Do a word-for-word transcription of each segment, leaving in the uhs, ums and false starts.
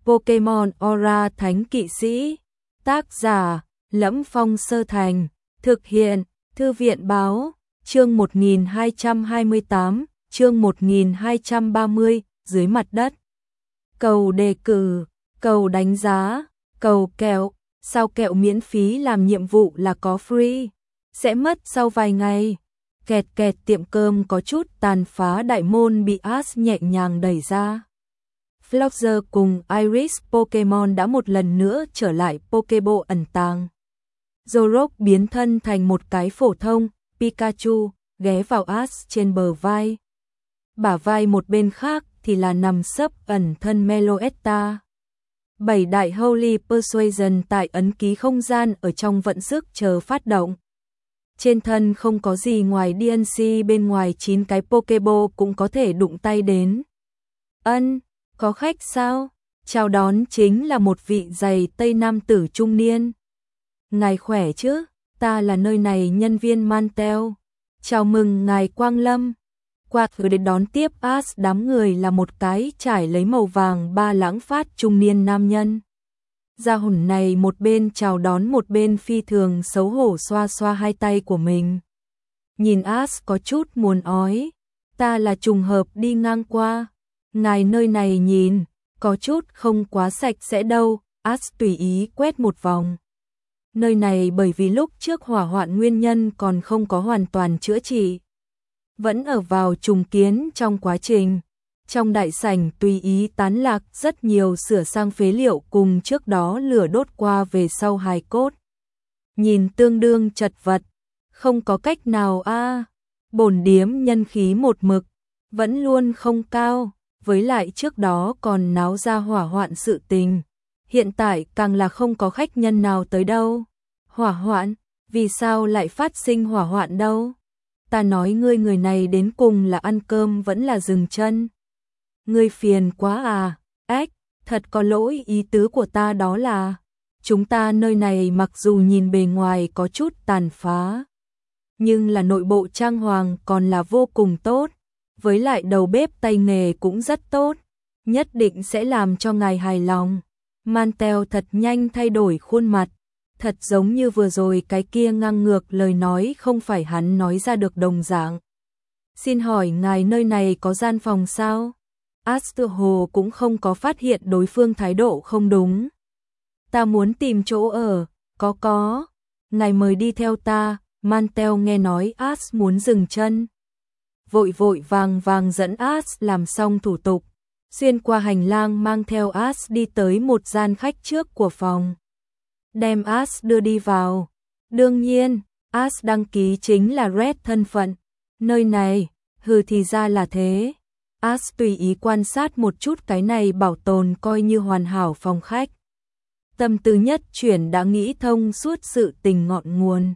Pokemon Aura Thánh Kỵ Sĩ. Tác giả: Lẫm Phong Sơ Thành. Thực hiện: Thư viện báo. Chương một nghìn hai trăm hai mươi tám, chương một nghìn hai trăm ba mươi, dưới mặt đất. Cầu đề cử, cầu đánh giá, cầu kẹo. Sao kẹo miễn phí làm nhiệm vụ là có free? Sẽ mất sau vài ngày. Kẹt kẹt, tiệm cơm có chút tàn phá, đại môn bị Ash nhẹ nhàng đẩy ra. Floxer cùng Iris Pokemon đã một lần nữa trở lại Pokeball ẩn tàng. Zorok biến thân thành một cái phổ thông Pikachu, ghé vào Ash trên bờ vai. Bả vai một bên khác thì là nằm sấp ẩn thân Meloetta. Bảy đại Holy Persuasion tại ấn ký không gian ở trong vận sức chờ phát động. Trên thân không có gì ngoài đê en xê, bên ngoài chín cái Pokeball cũng có thể đụng tay đến. Ân, có khách sao? Chào đón chính là một vị giày tây nam tử trung niên. Ngài khỏe chứ? Ta là nơi này nhân viên Mantel. Chào mừng ngài quang lâm. Qua thử đến đón tiếp Ash đám người là một cái trải lấy màu vàng ba lãng phát trung niên nam nhân. Gia hồn này một bên chào đón một bên phi thường xấu hổ xoa xoa hai tay của mình. Nhìn Ash có chút muốn ói. Ta là trùng hợp đi ngang qua. Ngài nơi này nhìn, có chút không quá sạch sẽ đâu. Ash tùy ý quét một vòng. Nơi này bởi vì lúc trước hỏa hoạn nguyên nhân còn không có hoàn toàn chữa trị. Vẫn ở vào trùng kiến trong quá trình. Trong đại sảnh tùy ý tán lạc rất nhiều sửa sang phế liệu cùng trước đó lửa đốt qua về sau hài cốt. Nhìn tương đương chật vật, không có cách nào a. À, bổn điếm nhân khí một mực, vẫn luôn không cao, với lại trước đó còn náo ra hỏa hoạn sự tình. Hiện tại càng là không có khách nhân nào tới đâu. Hỏa hoạn, vì sao lại phát sinh hỏa hoạn đâu? Ta nói ngươi người này đến cùng là ăn cơm vẫn là dừng chân. Ngươi phiền quá à, ếch, thật có lỗi, ý tứ của ta đó là, chúng ta nơi này mặc dù nhìn bề ngoài có chút tàn phá, nhưng là nội bộ trang hoàng còn là vô cùng tốt, với lại đầu bếp tay nghề cũng rất tốt, nhất định sẽ làm cho ngài hài lòng. Mantel thật nhanh thay đổi khuôn mặt, thật giống như vừa rồi cái kia ngang ngược lời nói không phải hắn nói ra được đồng dạng. Xin hỏi ngài nơi này có gian phòng sao? Ash Hồ cũng không có phát hiện đối phương thái độ không đúng. Ta muốn tìm chỗ ở, có có. Ngài mời đi theo ta. Mantel nghe nói Ash muốn dừng chân. Vội vội vàng vàng dẫn Ash làm xong thủ tục. Xuyên qua hành lang mang theo Ash đi tới một gian khách trước của phòng. Đem Ash đưa đi vào. Đương nhiên, Ash đăng ký chính là Red thân phận. Nơi này, hừ thì ra là thế. Ash tùy ý quan sát một chút cái này bảo tồn coi như hoàn hảo phòng khách. Tâm tư nhất chuyển đã nghĩ thông suốt sự tình ngọn nguồn.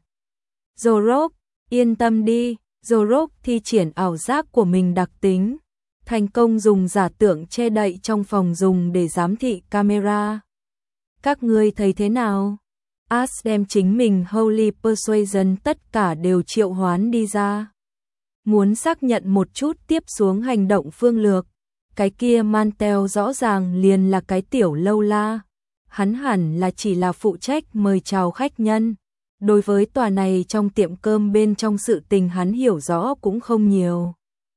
Zorok, yên tâm đi. Zorok thi triển ảo giác của mình đặc tính. Thành công dùng giả tưởng che đậy trong phòng dùng để giám thị camera. Các ngươi thấy thế nào? Ash đem chính mình Holy Persuasion tất cả đều triệu hoán đi ra. Muốn xác nhận một chút tiếp xuống hành động phương lược. Cái kia Mantel rõ ràng liền là cái tiểu lâu la. Hắn hẳn là chỉ là phụ trách mời chào khách nhân. Đối với tòa này trong tiệm cơm bên trong sự tình hắn hiểu rõ cũng không nhiều.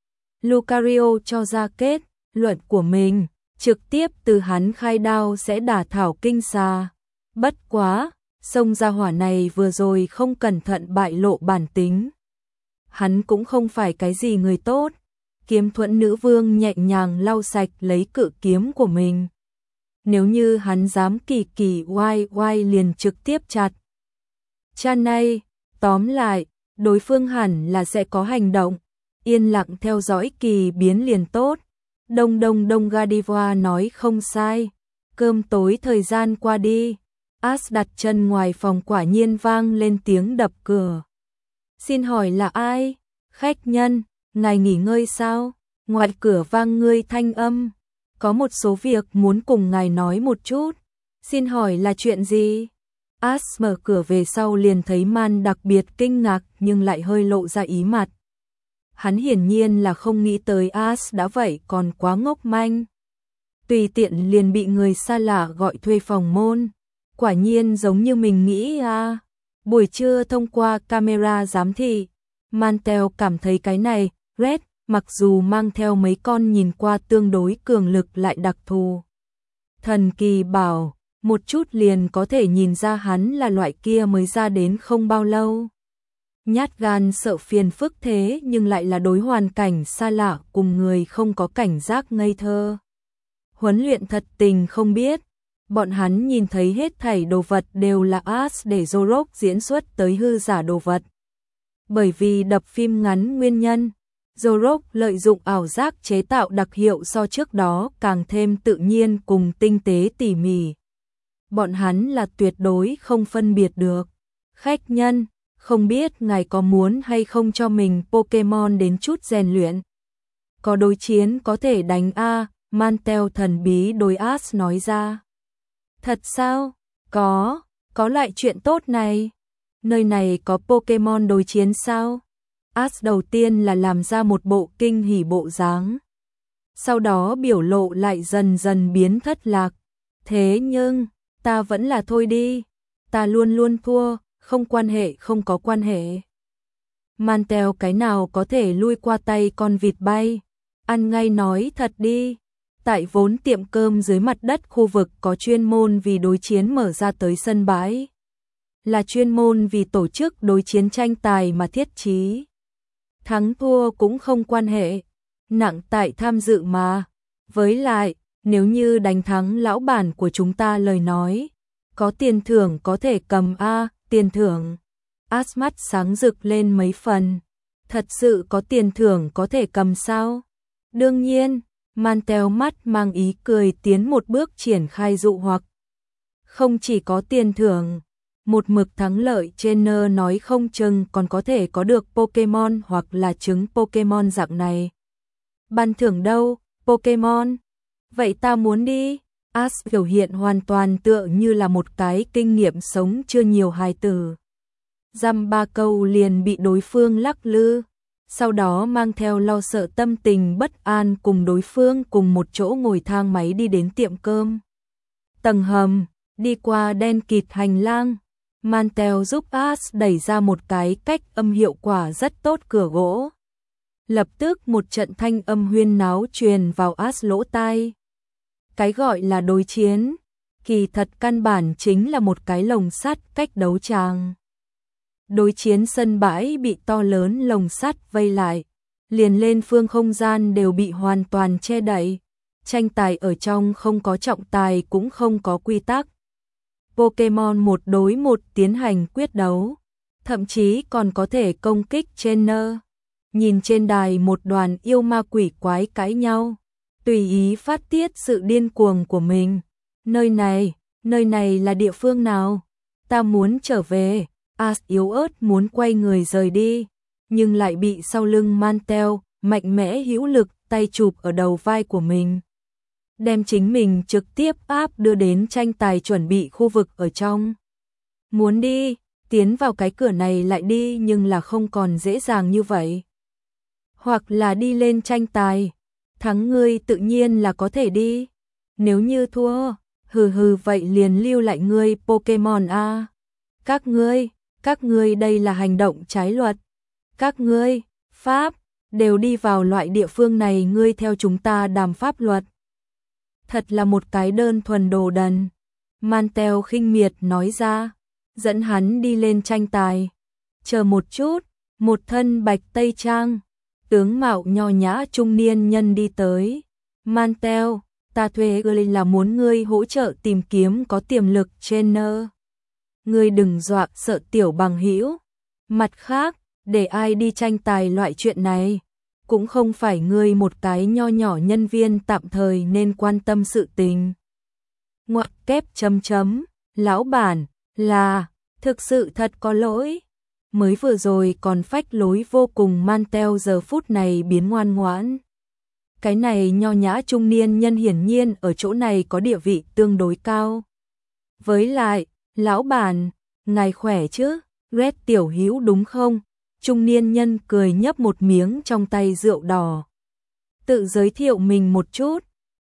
Lucario cho ra kết luận của mình, trực tiếp từ hắn khai đao sẽ đả thảo kinh xà. Bất quá, sông gia hỏa này vừa rồi không cẩn thận bại lộ bản tính. Hắn cũng không phải cái gì người tốt. Kiếm thuẫn nữ vương nhẹ nhàng lau sạch lấy cự kiếm của mình. Nếu như hắn dám kỳ kỳ oai oai liền trực tiếp chặt. Cha này, tóm lại, đối phương hẳn là sẽ có hành động. Yên lặng theo dõi kỳ biến liền tốt. Đông đông đông Godiva nói không sai. Cơm tối thời gian qua đi. Ash đặt chân ngoài phòng quả nhiên vang lên tiếng đập cửa. Xin hỏi là ai? Khách nhân, ngài nghỉ ngơi sao? Ngoài cửa vang ngươi thanh âm. Có một số việc muốn cùng ngài nói một chút. Xin hỏi là chuyện gì? Ash mở cửa về sau liền thấy Man đặc biệt kinh ngạc nhưng lại hơi lộ ra ý mặt. Hắn hiển nhiên là không nghĩ tới Ash đã vậy còn quá ngốc manh. tùy tiện liền bị người xa lạ gọi thuê phòng môn. Quả nhiên giống như mình nghĩ à. Buổi trưa thông qua camera giám thị, Mantel cảm thấy cái này, Red, mặc dù mang theo mấy con nhìn qua tương đối cường lực lại đặc thù. Thần kỳ bảo, một chút liền có thể nhìn ra hắn là loại kia mới ra đến không bao lâu. Nhát gan sợ phiền phức thế nhưng lại là đối hoàn cảnh xa lạ cùng người không có cảnh giác ngây thơ. Huấn luyện thật tình không biết, bọn hắn nhìn thấy hết thảy đồ vật đều là As để Zorok diễn xuất tới hư giả đồ vật. Bởi vì đập phim ngắn nguyên nhân, Zorok lợi dụng ảo giác chế tạo đặc hiệu so trước đó càng thêm tự nhiên cùng tinh tế tỉ mỉ. Bọn hắn là tuyệt đối không phân biệt được. Khách nhân, không biết ngài có muốn hay không cho mình Pokemon đến chút rèn luyện. Có đối chiến có thể đánh A, Mantel thần bí đối As nói ra. Thật sao? Có, có loại chuyện tốt này. Nơi này có Pokemon đối chiến sao? As đầu tiên là làm ra một bộ kinh hỉ bộ dáng. Sau đó biểu lộ lại dần dần biến thất lạc. Thế nhưng, ta vẫn là thôi đi. Ta luôn luôn thua, không quan hệ không có quan hệ. Mantel cái nào có thể lui qua tay con vịt bay. Ăn ngay nói thật đi. Tại vốn tiệm cơm dưới mặt đất khu vực có chuyên môn vì đối chiến mở ra tới sân bãi. Là chuyên môn vì tổ chức đối chiến tranh tài mà thiết trí. Thắng thua cũng không quan hệ, nặng tại tham dự mà. Với lại, nếu như đánh thắng lão bản của chúng ta lời nói, có tiền thưởng có thể cầm A, tiền thưởng. As mắt sáng rực lên mấy phần. Thật sự có tiền thưởng có thể cầm sao? Đương nhiên, Mantel mắt mang ý cười tiến một bước triển khai dụ hoặc. Không chỉ có tiền thưởng, một mực thắng lợi trainer nói không chừng còn có thể có được Pokemon hoặc là trứng Pokemon dạng này. Ban thưởng đâu, Pokemon? Vậy ta muốn đi. As biểu hiện hoàn toàn tựa như là một cái kinh nghiệm sống chưa nhiều hài tử. Dăm ba câu liền bị đối phương lắc lư. Sau đó mang theo lo sợ tâm tình bất an cùng đối phương cùng một chỗ ngồi thang máy đi đến tiệm cơm. Tầng hầm, đi qua đen kịt hành lang. Mantel giúp As đẩy ra một cái cách âm hiệu quả rất tốt cửa gỗ. Lập tức một trận thanh âm huyên náo truyền vào As lỗ tai. Cái gọi là đối chiến, kỳ thật căn bản chính là một cái lồng sắt cách đấu tràng. Đối chiến sân bãi bị to lớn lồng sắt vây lại, liền lên phương không gian đều bị hoàn toàn che đậy. Tranh tài ở trong không có trọng tài cũng không có quy tắc. Pokemon một đối một tiến hành quyết đấu, thậm chí còn có thể công kích trainer. Nhìn trên đài một đoàn yêu ma quỷ quái cãi nhau, tùy ý phát tiết sự điên cuồng của mình. Nơi này, nơi này là địa phương nào? Ta muốn trở về. As yếu ớt muốn quay người rời đi, nhưng lại bị sau lưng Mantel mạnh mẽ hữu lực tay chụp ở đầu vai của mình. Đem chính mình trực tiếp áp đưa đến tranh tài chuẩn bị khu vực ở trong. Muốn đi, tiến vào cái cửa này lại đi nhưng là không còn dễ dàng như vậy. Hoặc là đi lên tranh tài, thắng ngươi tự nhiên là có thể đi. Nếu như thua, hừ hừ vậy liền lưu lại ngươi Pokemon A. Các ngươi, các ngươi đây là hành động trái luật. Các ngươi, Pháp, đều đi vào loại địa phương này ngươi theo chúng ta đàm pháp luật. Thật là một cái đơn thuần đồ đần. Mantel khinh miệt nói ra, dẫn hắn đi lên tranh tài. Chờ một chút, một thân bạch tây trang, tướng mạo nho nhã trung niên nhân đi tới. Mantel, ta thuê ngươi là muốn ngươi hỗ trợ tìm kiếm có tiềm lực trainer. Ngươi đừng dọa sợ tiểu bằng hữu. Mặt khác, để ai đi tranh tài loại chuyện này, cũng không phải ngươi một cái nho nhỏ nhân viên tạm thời nên quan tâm sự tình. Ngoặc kép chấm chấm, lão bản, là, thực sự thật có lỗi. Mới vừa rồi còn phách lối vô cùng Mantel giờ phút này biến ngoan ngoãn. Cái này nho nhã trung niên nhân hiển nhiên ở chỗ này có địa vị tương đối cao. Với lại, lão bản, ngài khỏe chứ? Red tiểu hữu đúng không? Trung niên nhân cười nhấp một miếng trong tay rượu đỏ. Tự giới thiệu mình một chút.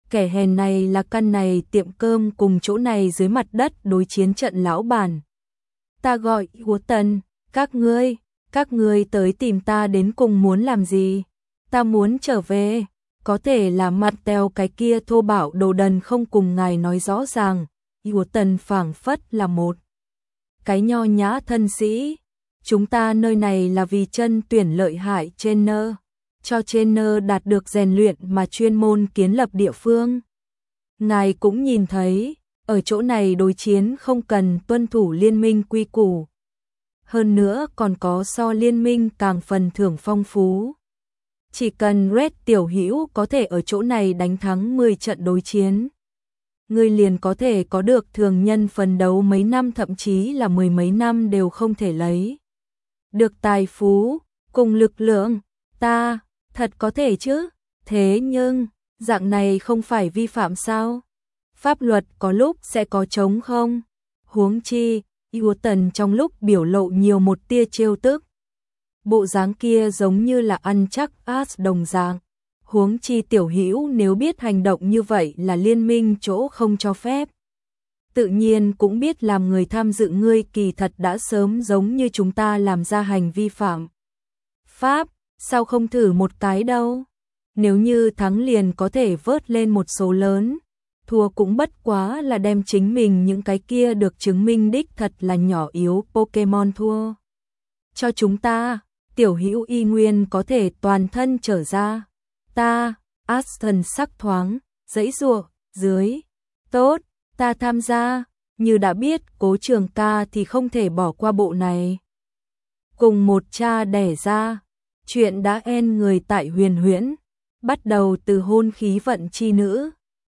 Kẻ hèn này là căn này tiệm cơm cùng chỗ này dưới mặt đất đối chiến trận lão bản. Ta gọi Hứa Tần, các ngươi, các ngươi tới tìm ta đến cùng muốn làm gì? Ta muốn trở về, có thể là mặt teo cái kia thô bạo đồ đần không cùng ngài nói rõ ràng. Hứa Tần phảng phất là một cái nho nhã thân sĩ. Chúng ta nơi này là vì chân tuyển lợi hại trainer, cho trainer đạt được rèn luyện mà chuyên môn kiến lập địa phương. Ngài cũng nhìn thấy, ở chỗ này đối chiến không cần tuân thủ liên minh quy củ. Hơn nữa còn có so liên minh càng phần thưởng phong phú. Chỉ cần Red tiểu hữu có thể ở chỗ này đánh thắng mười trận đối chiến, ngươi liền có thể có được thường nhân phấn đấu mấy năm thậm chí là mười mấy năm đều không thể lấy được tài phú, cùng lực lượng. Ta, thật có thể chứ, thế nhưng, dạng này không phải vi phạm sao? Pháp luật có lúc sẽ có trống không? Huống chi, Hứa Tần trong lúc biểu lộ nhiều một tia trêu tức. Bộ dáng kia giống như là ăn chắc as đồng dạng. Huống chi tiểu hữu nếu biết hành động như vậy là liên minh chỗ không cho phép, tự nhiên cũng biết làm người tham dự ngươi kỳ thật đã sớm giống như chúng ta làm ra hành vi phạm pháp, sao không thử một cái đâu? Nếu như thắng liền có thể vớt lên một số lớn, thua cũng bất quá là đem chính mình những cái kia được chứng minh đích thật là nhỏ yếu Pokemon thua cho chúng ta. Tiểu hữu y nguyên có thể toàn thân trở ra. Ta, Aston sắc thoáng, giãy giụa dưới. Tốt, ta tham gia, như đã biết Cố Trường ca thì không thể bỏ qua bộ này. Cùng một cha đẻ ra, chuyện đã en người tại Huyền Huyễn, bắt đầu từ hôn khí vận chi nữ,